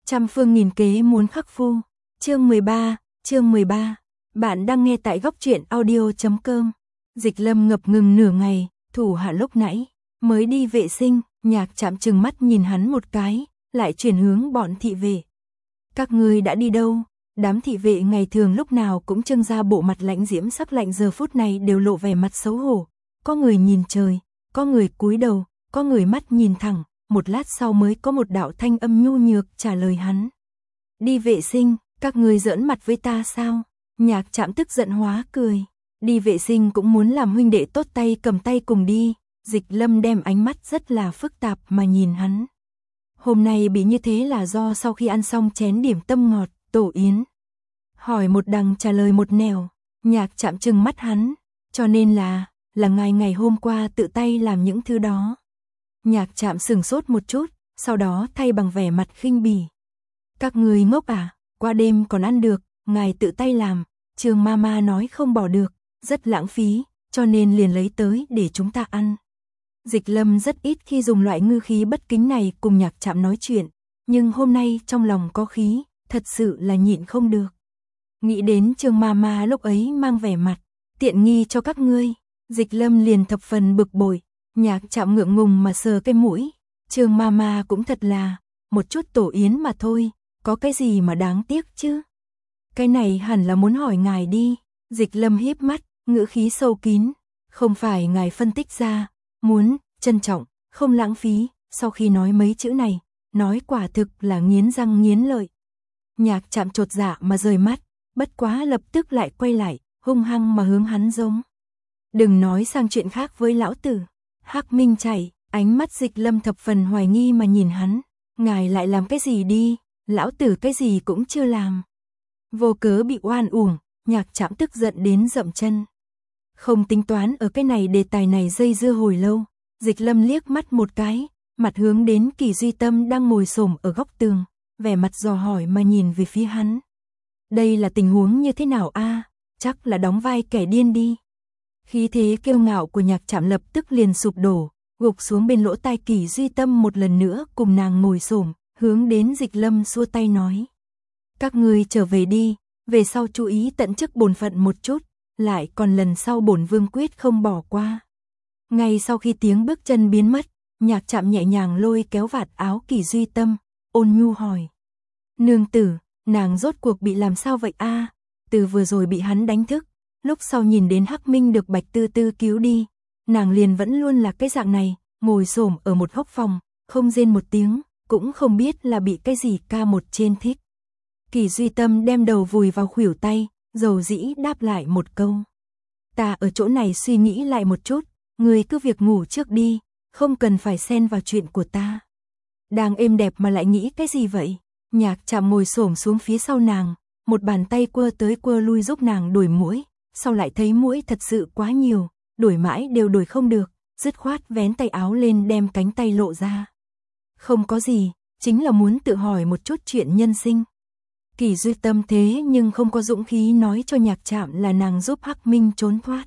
Trăm phương nghìn kế muốn khắc phu. Chương 13. Bạn đang nghe tại goctruyện audio.com. Dịch Lâm ngập ngừng nửa ngày, thủ hạ lúc nãy mới đi vệ sinh, Nhạc Trạm trừng mắt nhìn hắn một cái, lại chuyển hướng bọn thị vệ. Các ngươi đã đi đâu? Đám thị vệ ngày thường lúc nào cũng trưng ra bộ mặt lãnh diễm sắc lạnh, giờ phút này đều lộ vẻ mặt xấu hổ. Có người nhìn trời, có người cúi đầu, có người mắt nhìn thẳng. Một lát sau mới có một đạo thanh âm nhu nhược trả lời hắn. Đi vệ sinh, các ngươi giỡn mặt với ta sao? Nhạc Trạm tức giận hóa cười. Đi vệ sinh cũng muốn làm huynh đệ tốt, tay cầm tay cùng đi. Dịch Lâm đem ánh mắt rất là phức tạp mà nhìn hắn. Hôm nay bị như thế là do sau khi ăn xong chén điểm tâm ngọt, tổ yến. Hỏi một đằng trả lời một nẻo. Nhạc Trạm trừng mắt hắn. Cho nên là ngài ngày hôm qua tự tay làm những thứ đó. Nhạc Trạm sửng sốt một chút, sau đó thay bằng vẻ mặt khinh bỉ. Các người ngốc à, qua đêm còn ăn được, ngài tự tay làm, Trương Mama nói không bỏ được, rất lãng phí, cho nên liền lấy tới để chúng ta ăn. Dịch Lâm rất ít khi dùng loại ngư khí bất kính này cùng Nhạc Trạm nói chuyện, nhưng hôm nay trong lòng có khí, thật sự là nhịn không được. Nghĩ đến Trương Mama lúc ấy mang vẻ mặt, tiện nghi cho các ngươi, Dịch Lâm liền thập phần bực bội. Nhạc Trạm ngượng ngùng mà sờ cái mũi, Trương Mama cũng thật là, một chút tổ yến mà thôi, có cái gì mà đáng tiếc chứ? Cái này hẳn là muốn hỏi ngài đi. Dịch Lâm híp mắt, ngữ khí sâu kín, không phải ngài phân tích ra, muốn, trân trọng, không lãng phí, sau khi nói mấy chữ này, nói quả thực là nghiến răng nghiến lợi. Nhạc Trạm chột dạ mà rời mắt, bất quá lập tức lại quay lại, hung hăng mà hướng hắn giống. Đừng nói sang chuyện khác với lão tử. Hắc Minh chảy, ánh mắt Dịch Lâm thập phần hoài nghi mà nhìn hắn. Ngài lại làm cái gì đi, lão tử cái gì cũng chưa làm. Vô cớ bị oan uổng, Nhạc Trạm tức giận đến dậm chân. Không tính toán ở cái này đề tài này dây dưa hồi lâu. Dịch Lâm liếc mắt một cái, mặt hướng đến Kỳ Duy Tâm đang ngồi xổm ở góc tường, vẻ mặt dò hỏi mà nhìn về phía hắn. Đây là tình huống như thế nào a? Chắc là đóng vai kẻ điên đi. Khí thế kiêu ngạo của Nhạc Trạm lập tức liền sụp đổ, gục xuống bên lỗ tai Kỳ Duy Tâm một lần nữa cùng nàng ngồi xổm, hướng đến Dịch Lâm xua tay nói. Các ngươi trở về đi, về sau chú ý tận chức bổn phận một chút, lại còn lần sau bổn vương quyết không bỏ qua. Ngay sau khi tiếng bước chân biến mất, Nhạc Trạm nhẹ nhàng lôi kéo vạt áo Kỳ Duy Tâm, ôn nhu hỏi. Nương tử, nàng rốt cuộc bị làm sao vậy a? Từ vừa rồi bị hắn đánh thức. Lúc sau nhìn đến Hắc Minh được Bạch Tư Tư cứu đi, nàng liền vẫn luôn là cái dạng này, ngồi xổm ở một góc phòng, không rên một tiếng, cũng không biết là bị cái gì ca một trên thích. Kỳ Duy Tâm đem đầu vùi vào khuỷu tay, dầu dĩ đáp lại một câu. Ta ở chỗ này suy nghĩ lại một chút, ngươi cứ việc ngủ trước đi, không cần phải xen vào chuyện của ta. Đang êm đẹp mà lại nghĩ cái gì vậy? Nhạc Trạm ngồi xổm xuống phía sau nàng, một bàn tay quơ tới quơ lui giúp nàng đuổi muỗi. Sau lại thấy muỗi thật sự quá nhiều, đuổi mãi đều đuổi không được, dứt khoát vén tay áo lên đem cánh tay lộ ra. Không có gì, chính là muốn tự hỏi một chút chuyện nhân sinh. Kỳ Duy Tâm thế nhưng không có dũng khí nói cho Nhạc Trạm là nàng giúp Hắc Minh trốn thoát.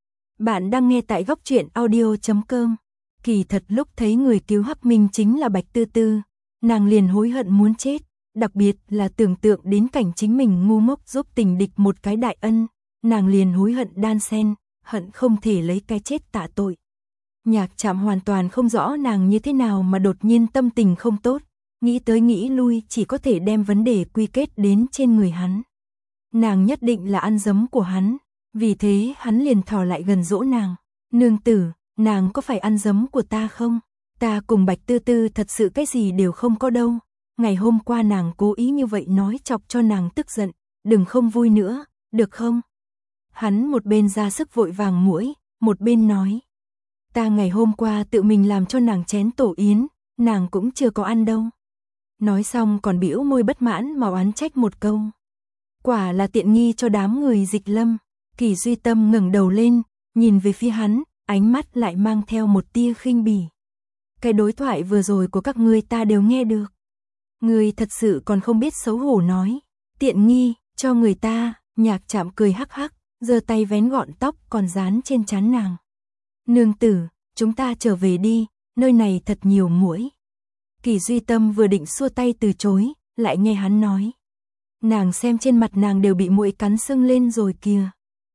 Bạn đang nghe tại goctruyện audio.com. Kỳ thật lúc thấy người cứu Hắc Minh chính là Bạch Tư Tư, nàng liền hối hận muốn chết, đặc biệt là tưởng tượng đến cảnh chính mình ngu ngốc giúp tình địch một cái đại ân. Nàng liền hối hận đan sen, hận không thể lấy cái chết tạ tội. Nhạc Trạm hoàn toàn không rõ nàng như thế nào mà đột nhiên tâm tình không tốt, nghĩ tới nghĩ lui chỉ có thể đem vấn đề quy kết đến trên người hắn. Nàng nhất định là ăn dấm của hắn, vì thế hắn liền thò lại gần dỗ nàng. Nương tử, nàng có phải ăn dấm của ta không? Ta cùng Bạch Tư Tư thật sự cái gì đều không có đâu. Ngày hôm qua nàng cố ý như vậy nói chọc cho nàng tức giận, đừng không vui nữa, được không? Hắn một bên ra sức vội vàng muỗi, một bên nói. Ta ngày hôm qua tự mình làm cho nàng chén tổ yến, nàng cũng chưa có ăn đâu. Nói xong còn bĩu môi bất mãn mà oán trách một câu. Quả là tiện nghi cho đám người Dịch Lâm. Kỳ Duy Tâm ngẩng đầu lên, nhìn về phía hắn, ánh mắt lại mang theo một tia khinh bỉ. Cái đối thoại vừa rồi của các ngươi ta đều nghe được. Ngươi thật sự còn không biết xấu hổ nói. Tiện nghi, cho người ta, Nhạc Trạm cười hắc hắc. Giơ tay vén gọn tóc còn dán trên trán nàng. Nương tử, chúng ta trở về đi, nơi này thật nhiều muỗi. Kỳ Duy Tâm vừa định xua tay từ chối, lại nghe hắn nói. Nàng xem trên mặt nàng đều bị muỗi cắn sưng lên rồi kìa.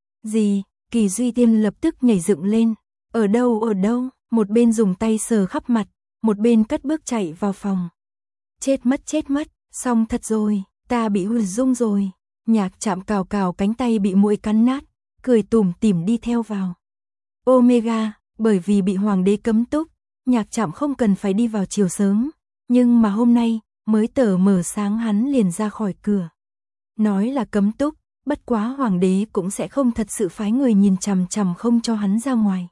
Gì? Kỳ Duy Tiêm lập tức nhảy dựng lên. Ở đâu, một bên dùng tay sờ khắp mặt, một bên cất bước chạy vào phòng. Chết mất, xong thật rồi, ta bị hủy dung rồi. Nhạc Trạm cào cào cánh tay bị muỗi cắn nát, cười tủm tỉm đi theo vào. Omega, bởi vì bị hoàng đế cấm túc, Nhạc Trạm không cần phải đi vào chiều sớm, nhưng mà hôm nay, mới tờ mờ sáng hắn liền ra khỏi cửa. Nói là cấm túc, bất quá hoàng đế cũng sẽ không thật sự phái người nhìn chằm chằm không cho hắn ra ngoài.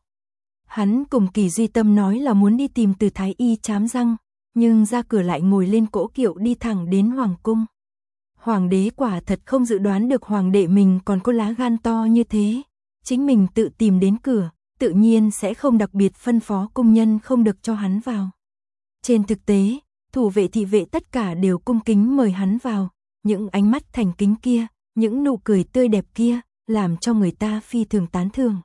Hắn cùng Kỳ Duy Tâm nói là muốn đi tìm Từ Thái Y chám răng, nhưng ra cửa lại ngồi lên cỗ kiệu đi thẳng đến hoàng cung. Hoàng đế quả thật không dự đoán được hoàng đệ mình còn có lá gan to như thế, chính mình tự tìm đến cửa, tự nhiên sẽ không đặc biệt phân phó cung nhân không được cho hắn vào. Trên thực tế, thủ vệ thị vệ tất cả đều cung kính mời hắn vào, những ánh mắt thành kính kia, những nụ cười tươi đẹp kia, làm cho người ta phi thường tán thưởng.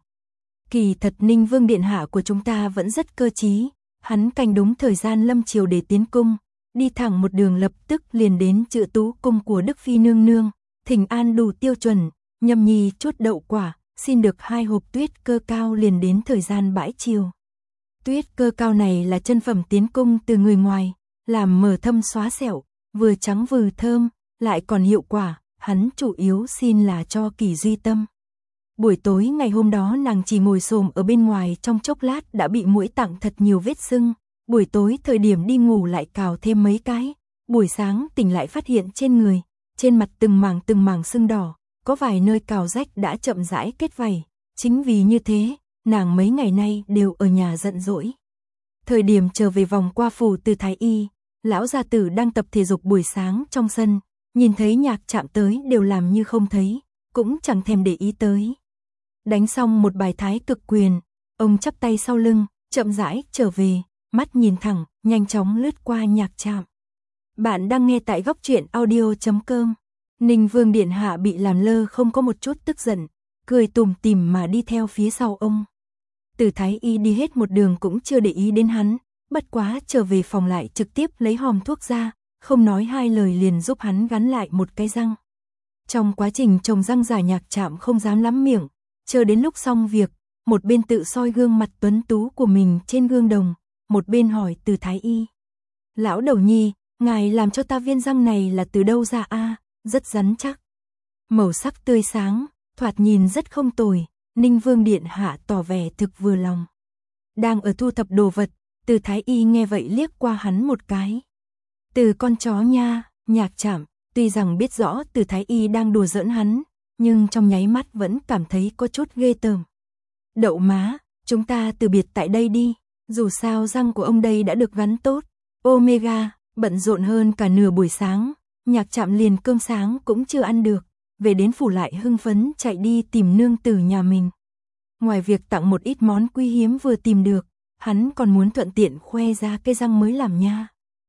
Kỳ thật Ninh Vương điện hạ của chúng ta vẫn rất cơ trí, hắn canh đúng thời gian lâm triều để tiến cung, đi thẳng một đường lập tức liền đến Chữ Tú cung của Đức Phi nương nương, thỉnh an đủ tiêu chuẩn, nhâm nhi chút đậu quả, xin được 2 hộp tuyết cơ cao liền đến thời gian bãi chiều. Tuyết cơ cao này là chân phẩm tiến cung từ người ngoài, làm mờ thâm xóa sẹo, vừa trắng vừa thơm, lại còn hiệu quả, hắn chủ yếu xin là cho Kỳ Duy Tâm. Buổi tối ngày hôm đó nàng chỉ ngồi xổm ở bên ngoài trong chốc lát đã bị muỗi tặng thật nhiều vết sưng, buổi tối thời điểm đi ngủ lại cào thêm mấy cái, buổi sáng tỉnh lại phát hiện trên người, trên mặt từng mảng sưng đỏ, có vài nơi cào rách đã chậm rãi kết vảy, chính vì như thế, nàng mấy ngày nay đều ở nhà giận dỗi. Thời điểm trở về vòng qua phủ Từ Thái Y, lão gia tử đang tập thể dục buổi sáng trong sân, nhìn thấy Nhạc Trạm tới đều làm như không thấy, cũng chẳng thèm để ý tới. Đánh xong một bài thái cực quyền, ông chắp tay sau lưng, chậm rãi trở về, mắt nhìn thẳng, nhanh chóng lướt qua Nhạc Trạm. Bạn đang nghe tại góc truyện audio.com. Ninh Vương điện hạ bị làm lơ không có một chút tức giận, cười tủm tỉm mà đi theo phía sau ông. Từ Thái Y đi hết một đường cũng chưa để ý đến hắn, bất quá trở về phòng lại trực tiếp lấy hòm thuốc ra, không nói hai lời liền giúp hắn gắn lại một cái răng. Trong quá trình trồng răng giả Nhạc Trạm không dám lắm miệng, chờ đến lúc xong việc, một bên tự soi gương mặt tuấn tú của mình trên gương đồng, một bên hỏi Từ Thái Y. Lão đầu nhi, ngài làm cho ta viên răng này là từ đâu ra a? Rất rắn chắc. Màu sắc tươi sáng, thoạt nhìn rất không tồi, Ninh Vương điện hạ tỏ vẻ thực vừa lòng. Đang ở thu thập đồ vật, Từ Thái Y nghe vậy liếc qua hắn một cái. Từ con chó nha, Nhạc Trạm, tuy rằng biết rõ Từ Thái Y đang đùa giỡn hắn, nhưng trong nháy mắt vẫn cảm thấy có chút ghê tởm. Đậu má, chúng ta từ biệt tại đây đi, dù sao răng của ông đây đã được gắn tốt. Omega, bận rộn hơn cả nửa buổi sáng, Nhạc Trạm liền cơm sáng cũng chưa ăn được, về đến phủ lại hưng phấn chạy đi tìm nương tử nhà mình. Ngoài việc tặng một ít món quý hiếm vừa tìm được, hắn còn muốn thuận tiện khoe ra cái răng mới làm nha.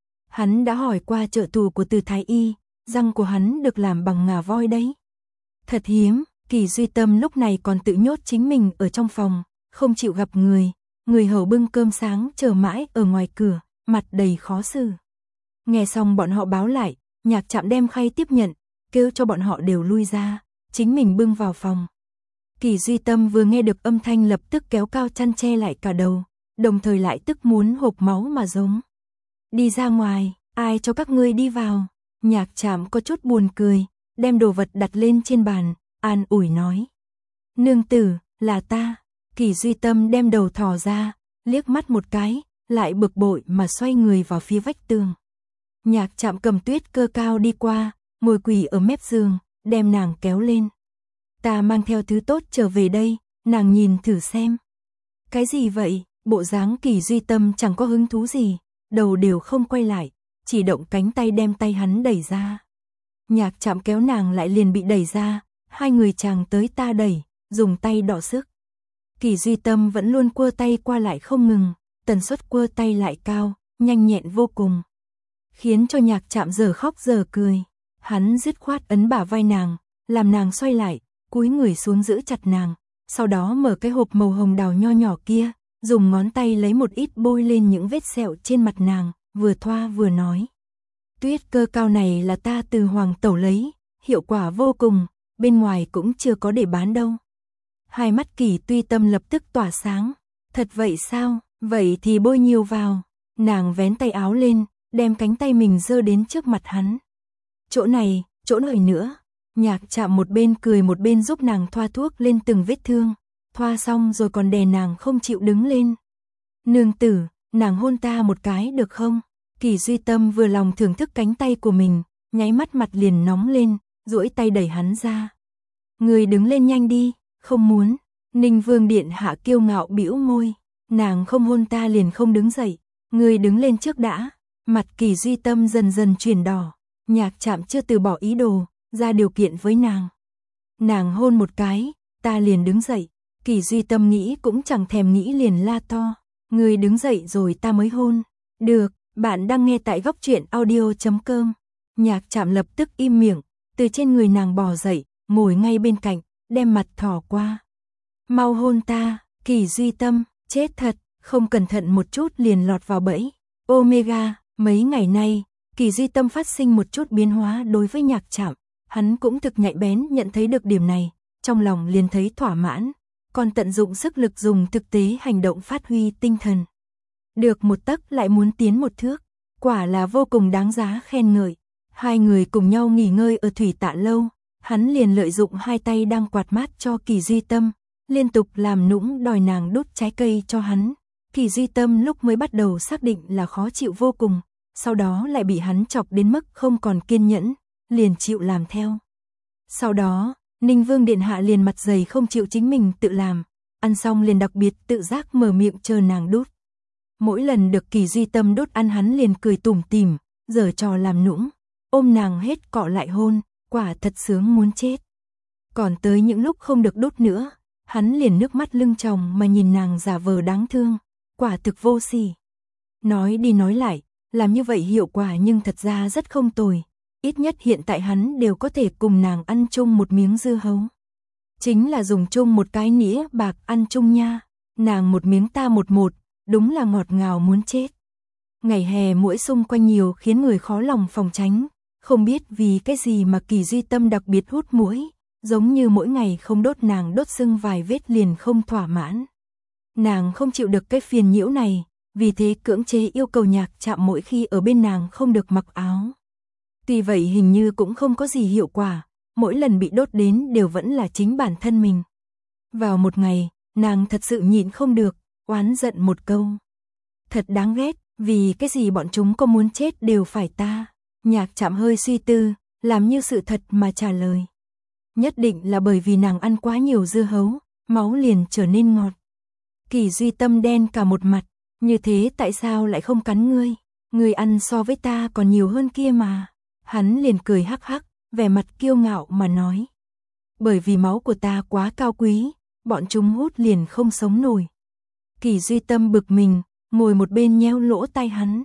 Hắn đã hỏi qua trợ thủ của Từ Thái Y, răng của hắn được làm bằng ngà voi đấy. Thật hiếm, Kỳ Duy Tâm lúc này còn tự nhốt chính mình ở trong phòng, không chịu gặp người, người hầu bưng cơm sáng chờ mãi ở ngoài cửa, mặt đầy khó xử. Nghe xong bọn họ báo lại, Nhạc Trạm đem khay tiếp nhận, kêu cho bọn họ đều lui ra, chính mình bưng vào phòng. Kỳ Duy Tâm vừa nghe được âm thanh lập tức kéo cao chăn che lại cả đầu, đồng thời lại tức muốn hộc máu mà giống. Đi ra ngoài, ai cho các ngươi đi vào? Nhạc Trạm có chút buồn cười, đem đồ vật đặt lên trên bàn, an ủi nói. Nương tử, là ta. Kỳ Duy Tâm đem đầu thò ra, liếc mắt một cái, lại bực bội mà xoay người vào phía vách tường. Nhạc Trạm cầm tuyết cơ cao đi qua, ngồi quỳ ở mép giường, đem nàng kéo lên. Ta mang theo thứ tốt trở về đây, nàng nhìn thử xem. Cái gì vậy? Bộ dáng Kỳ Duy Tâm chẳng có hứng thú gì, đầu đều không quay lại, chỉ động cánh tay đem tay hắn đẩy ra. Nhạc Trạm kéo nàng lại liền bị đẩy ra, hai người chàng tới ta đẩy, dùng tay đọ sức. Kỳ Duy Tâm vẫn luôn quơ tay qua lại không ngừng, tần suất quơ tay lại cao, nhanh nhẹn vô cùng, khiến cho Nhạc Trạm giờ khóc giờ cười. Hắn dứt khoát ấn bả vai nàng, làm nàng xoay lại, cúi người xuống giữ chặt nàng, sau đó mở cái hộp màu hồng đào nho nhỏ kia, dùng ngón tay lấy một ít bôi lên những vết sẹo trên mặt nàng, vừa thoa vừa nói. tuyết cơ cao này là ta từ Hoàng Tẩu lấy, hiệu quả vô cùng, bên ngoài cũng chưa có để bán đâu. Hai mắt Kỳ Duy Tâm lập tức tỏa sáng. Thật vậy sao? Vậy thì bôi nhiều vào. Nàng vén tay áo lên, đem cánh tay mình giơ đến trước mặt hắn. Chỗ này nữa. Nhạc Trạm một bên cười một bên giúp nàng thoa thuốc lên từng vết thương. Thoa xong rồi còn đè nàng không chịu đứng lên. Nương tử, nàng hôn ta một cái được không? Kỳ Duy Tâm vừa lòng thưởng thức cánh tay của mình, nháy mắt mặt liền nóng lên, duỗi tay đẩy hắn ra. Người đứng lên nhanh đi, không muốn. Ninh Vương điện hạ kiêu ngạo bĩu môi, nàng không hôn ta liền không đứng dậy, người đứng lên trước đã. Mặt Kỳ Duy Tâm dần dần chuyển đỏ, Nhạc Trạm chưa từ bỏ ý đồ, ra điều kiện với nàng. Nàng hôn một cái, ta liền đứng dậy. Kỳ Duy Tâm nghĩ cũng chẳng thèm nghĩ liền la to, người đứng dậy rồi ta mới hôn. Được, bạn đang nghe tại góc truyện audio.com. Nhạc Trạm lập tức im miệng, từ trên người nàng bò dậy, ngồi ngay bên cạnh, đem mặt thò qua. Mau hôn ta. Kỳ Duy Tâm, chết thật, không cẩn thận một chút liền lọt vào bẫy. Omega, mấy ngày nay, Kỳ Duy Tâm phát sinh một chút biến hóa đối với Nhạc Trạm, hắn cũng thực nhạy bén nhận thấy được điểm này, trong lòng liền thấy thỏa mãn, còn tận dụng sức lực dùng thực tế hành động phát huy tinh thần. Được một tấc lại muốn tiến một thước, quả là vô cùng đáng giá khen ngợi. Hai người cùng nhau nghỉ ngơi ở Thủy Tạ lâu, hắn liền lợi dụng hai tay đang quạt mát cho Kỳ Duy Tâm, liên tục làm nũng đòi nàng đút trái cây cho hắn. Kỳ Duy Tâm lúc mới bắt đầu xác định là khó chịu vô cùng, sau đó lại bị hắn chọc đến mức không còn kiên nhẫn, liền chịu làm theo. Sau đó, Ninh Vương điện hạ liền mặt dày không chịu chính mình tự làm, ăn xong liền đặc biệt tự giác mở miệng chờ nàng đút. Mỗi lần được Kỳ Duy Tâm đút ăn hắn liền cười tủm tỉm, giở trò làm nũng, ôm nàng hết cọ lại hôn, quả thật sướng muốn chết. Còn tới những lúc không được đút nữa, hắn liền nước mắt lưng tròng mà nhìn nàng giả vờ đáng thương, quả thực vô sỉ. Nói đi nói lại, làm như vậy hiệu quả nhưng thật ra rất không tồi, ít nhất hiện tại hắn đều có thể cùng nàng ăn chung một miếng dưa hấu. Chính là dùng chung một cái nĩa bạc ăn chung nha, nàng một miếng ta một, đúng là ngọt ngào muốn chết. Ngày hè muỗi xung quanh nhiều khiến người khó lòng phòng tránh, không biết vì cái gì mà Kỳ Duy Tâm đặc biệt hút muỗi, giống như mỗi ngày không đốt nàng đốt sưng vài vết liền không thỏa mãn. Nàng không chịu được cái phiền nhiễu này, vì thế cưỡng chế yêu cầu Nhạc Trạm mỗi khi ở bên nàng không được mặc áo. Tuy vậy hình như cũng không có gì hiệu quả, mỗi lần bị đốt đến đều vẫn là chính bản thân mình. Vào một ngày, nàng thật sự nhịn không được, oán giận một câu. Thật đáng ghét, vì cái gì bọn chúng có muốn chết đều phải ta. Nhạc Trạm hơi suy tư, làm như sự thật mà trả lời. Nhất định là bởi vì nàng ăn quá nhiều dưa hấu, máu liền trở nên ngọt. Kỳ Duy Tâm đen cả một mặt, như thế tại sao lại không cắn ngươi? Ngươi ăn so với ta còn nhiều hơn kia mà. Hắn liền cười hắc hắc, vẻ mặt kiêu ngạo mà nói. Bởi vì máu của ta quá cao quý, bọn chúng hút liền không sống nổi. Kỳ Duy Tâm bực mình, ngồi một bên nheo lỗ tai hắn.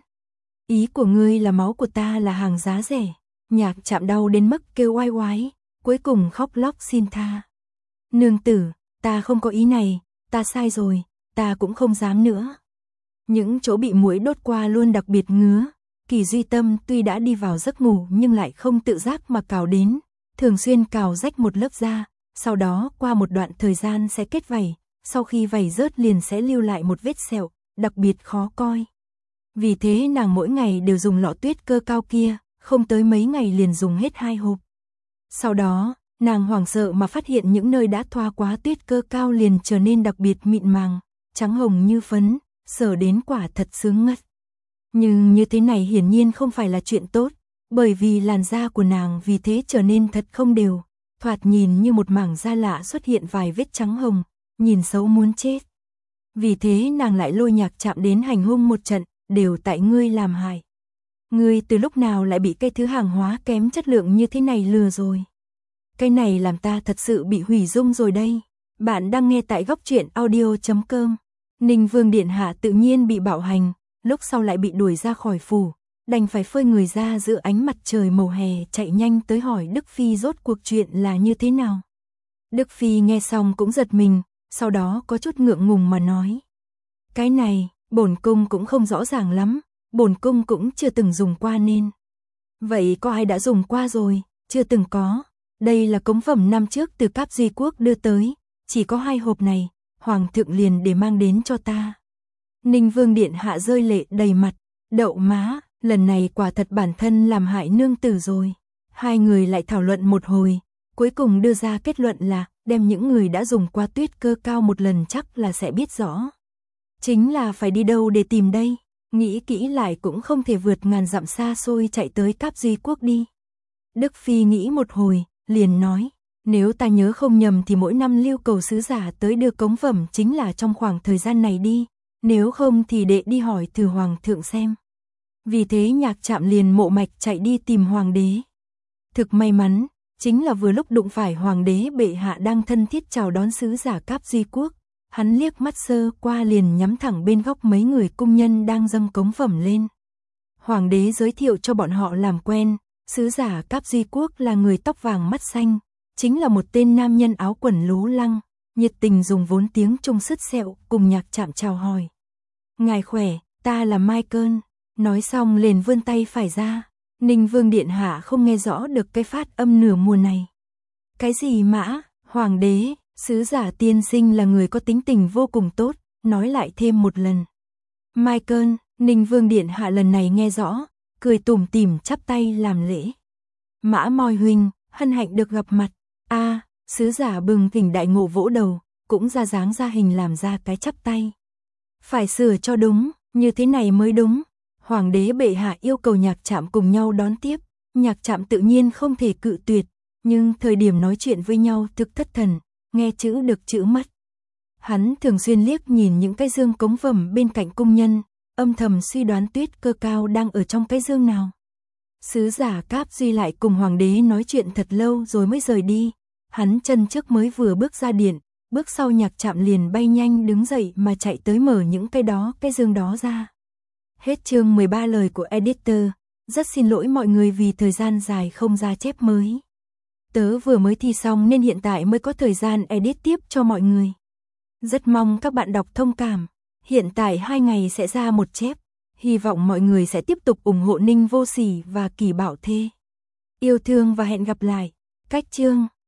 Ý của ngươi là máu của ta là hàng giá rẻ. Nhạc Trạm đau đến mức kêu oai oái, cuối cùng khóc lóc xin tha. Nương tử, ta không có ý này, ta sai rồi, ta cũng không dám nữa. Những chỗ bị muỗi đốt qua luôn đặc biệt ngứa. Kỳ Duy Tâm tuy đã đi vào giấc ngủ nhưng lại không tự giác mà cào đến, thường xuyên cào rách một lớp da, sau đó qua một đoạn thời gian sẽ kết vảy, sau khi vảy rớt liền sẽ lưu lại một vết sẹo, đặc biệt khó coi. Vì thế nàng mỗi ngày đều dùng lọ tuyết cơ cao kia, không tới mấy ngày liền dùng hết 2 hộp. Sau đó, nàng hoảng sợ mà phát hiện những nơi đã thoa quá tuyết cơ cao liền trở nên đặc biệt mịn màng, trắng hồng như phấn, sờ đến quả thật sướng ngất. Nhưng như thế này hiển nhiên không phải là chuyện tốt, bởi vì làn da của nàng vì thế trở nên thật không đều, thoạt nhìn như một mảng da lạ xuất hiện vài vết trắng hồng, nhìn xấu muốn chết. Vì thế nàng lại lôi Nhạc Trạm đến hành hung một trận, đều tại ngươi làm hại. Ngươi từ lúc nào lại bị cái thứ hàng hóa kém chất lượng như thế này lừa rồi? Cái này làm ta thật sự bị hủy dung rồi đây. Bạn đang nghe tại góc truyện audio.com. Ninh Vương điện hạ tự nhiên bị bạo hành, lúc sau lại bị đuổi ra khỏi phủ, đành phải phơi người ra giữa ánh mặt trời màu hè chạy nhanh tới hỏi Đức Phi rốt cuộc chuyện là như thế nào. Đức Phi nghe xong cũng giật mình, sau đó có chút ngượng ngùng mà nói. Cái này, bổn cung cũng không rõ ràng lắm, bổn cung cũng chưa từng dùng qua nên. Vậy có ai đã dùng qua rồi? Chưa từng có. Đây là cống phẩm năm trước từ Cáp Duy Quốc đưa tới, chỉ có 2 hộp này, Hoàng thượng liền để mang đến cho ta. Ninh Vương điện hạ rơi lệ đầy mặt, đậu má, lần này quả thật bản thân làm hại nương tử rồi. Hai người lại thảo luận một hồi, cuối cùng đưa ra kết luận là đem những người đã dùng qua tuyết cơ cao một lần chắc là sẽ biết rõ. Chính là phải đi đâu để tìm đây, nghĩ kỹ lại cũng không thể vượt ngàn dặm xa xôi chạy tới Cáp Duy Quốc đi. Đức Phi nghĩ một hồi, liền nói, nếu ta nhớ không nhầm thì mỗi năm lưu cầu sứ giả tới đưa cống phẩm chính là trong khoảng thời gian này đi, nếu không thì đệ đi hỏi thử Hoàng thượng xem. Vì thế Nhạc Trạm liền mộ mạch chạy đi tìm Hoàng đế. Thực may mắn, chính là vừa lúc đụng phải Hoàng đế bệ hạ đang thân thiết chào đón sứ giả Cáp Duy Quốc. Hắn liếc mắt sơ qua liền nhắm thẳng bên góc mấy người cung nhân đang dâng cống phẩm lên. Hoàng đế giới thiệu cho bọn họ làm quen, sứ giả Cáp Duy Quốc là người tóc vàng mắt xanh, chính là một tên nam nhân áo quần lố lăng, nhiệt tình dùng vốn tiếng Trung sứt sẹo cùng Nhạc Trạm chào hỏi. Ngài khỏe, ta là Michael, nói xong liền vươn tay phải ra. Ninh Vương điện hạ không nghe rõ được cái phát âm nửa mùa này. Cái gì mã, Hoàng đế, sứ giả tiên sinh là người có tính tình vô cùng tốt, nói lại thêm một lần. Michael, Ninh Vương điện hạ lần này nghe rõ, cười tủm tỉm chắp tay làm lễ. Mã Moi huynh, hân hạnh được gặp mặt. A, sứ giả bừng tỉnh đại ngộ vỗ đầu, cũng ra dáng ra hình làm ra cái chắp tay. Phải sửa cho đúng, như thế này mới đúng. Hoàng đế bệ hạ yêu cầu Nhạc Trạm cùng nhau đón tiếp, Nhạc Trạm tự nhiên không thể cự tuyệt, nhưng thời điểm nói chuyện với nhau thực thất thần, nghe chữ được chữ mất. Hắn thường xuyên liếc nhìn những cái dương cống phẩm bên cạnh cung nhân, âm thầm suy đoán tuyết cơ cao đang ở trong cái dương nào. Sứ giả Cáp Duy lại cùng Hoàng đế nói chuyện thật lâu rồi mới rời đi, hắn chân trước mới vừa bước ra điện, bước sau Nhạc Trạm liền bay nhanh đứng dậy mà chạy tới mở những cái dương đó ra. Hết chương 13 lời của editor, rất xin lỗi mọi người vì thời gian dài không ra chép mới. Tớ vừa mới thi xong nên hiện tại mới có thời gian edit tiếp cho mọi người. Rất mong các bạn đọc thông cảm, hiện tại 2 ngày sẽ ra một chép, hy vọng mọi người sẽ tiếp tục ủng hộ Ninh Vô Sỉ và Kỳ Bảo Thê. Yêu thương và hẹn gặp lại, cách chương.